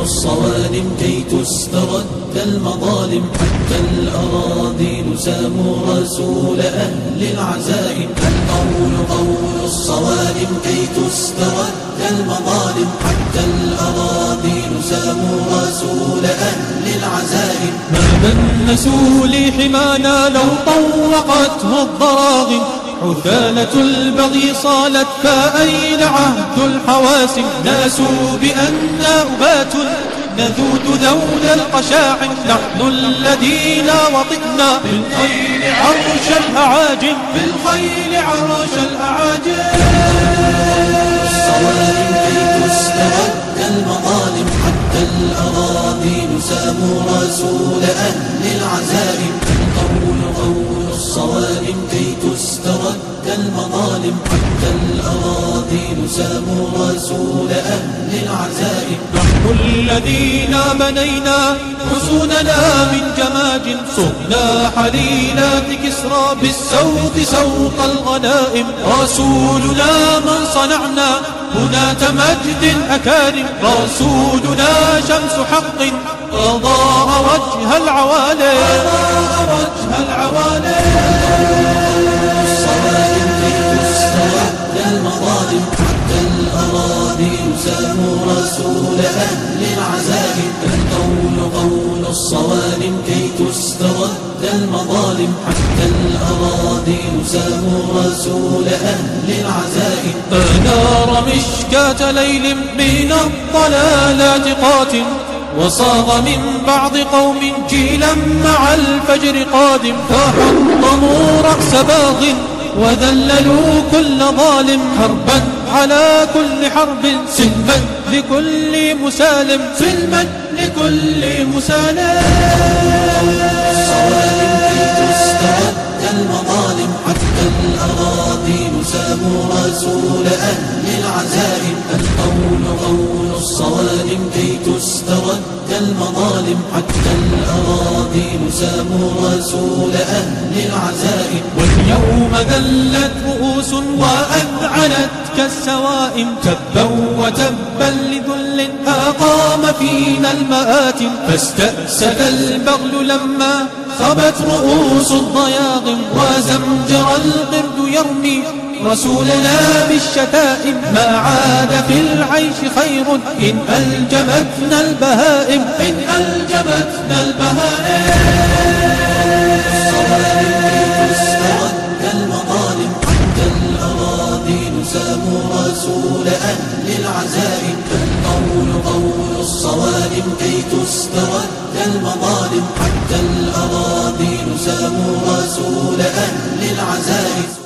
الصوارم كي تسترد المظالم، حتى الأراضين ساموا رسول أهل العزائم. القول قول الصوارم كي تسترد المظالم، حتى الأراضين ساموا رسول أهل العزائم. ما دنسوا لحمانا لو طوقته الضراغم، حثالة البغي صالت فأين عهد الحواسم. ناسوا بأننا أبات نذود ذود القشاعم، نحن الذين وطئنا بالخيل عرش الأعاجم، بالخيل عرش الأعاجم. الصوارم كي تسترد المظالم، حتى الأراضين ساموا رسول أهل العزائم. القول قول الصوارم كي تسترد المظالم، حتى الأراضين ساموا رسول أهل العزائم. نحن الذين بنينا حصوننا من جماج، صهنا حليلات كسرى بالسوط سوط الغنائم. رسولنا من صنعنا هناة مجد أكارم، رسولنا شمس حق أضاء وجه العوالي، وجه العوالي. الصوارم كي تسترد المظالم، حتى الأراضين ساموا رسول أهل العزائم. القول قول الصوارم كي تسترد المظالم، حتى الأراضين ساموا رسول أهل العزائم. أنار مشكاة ليل من الضلالات قاتم، وصاغ من بعض قوم جيلا مع الفجر قادم. فحطموا رأس باغ وذللوا كل ظالم، حربا على كل حرب سلما لكل مسالم، سلما لكل مسالم. الصوارم كي تسترد المظالم، حتى الأراضين ساموا رسول أهل العزائم. القول قول الصوارم كي تسترد المظالم، حتى الأراضين ساموا رسول أهل العزائم. واليوم ذلت رؤوس وأذعنت كالسوائم، تبا وتبا لذل أقام فينا المآتم. فاستأسف البغل لما خبت رؤوس الضياغم، وزمجر القرد يرمي رسولنا بالشتائم. ما عاد في العيش خير إن ألجمتنا البهائم، إن ألجمتنا البهائم. الصوارم كي تسترد المظالم، حتى الأراضين ساموا رسول أهل العزائم. القول قول الصوارم كي تسترد المظالم، حتى الأراضين ساموا رسول أهل العزائم.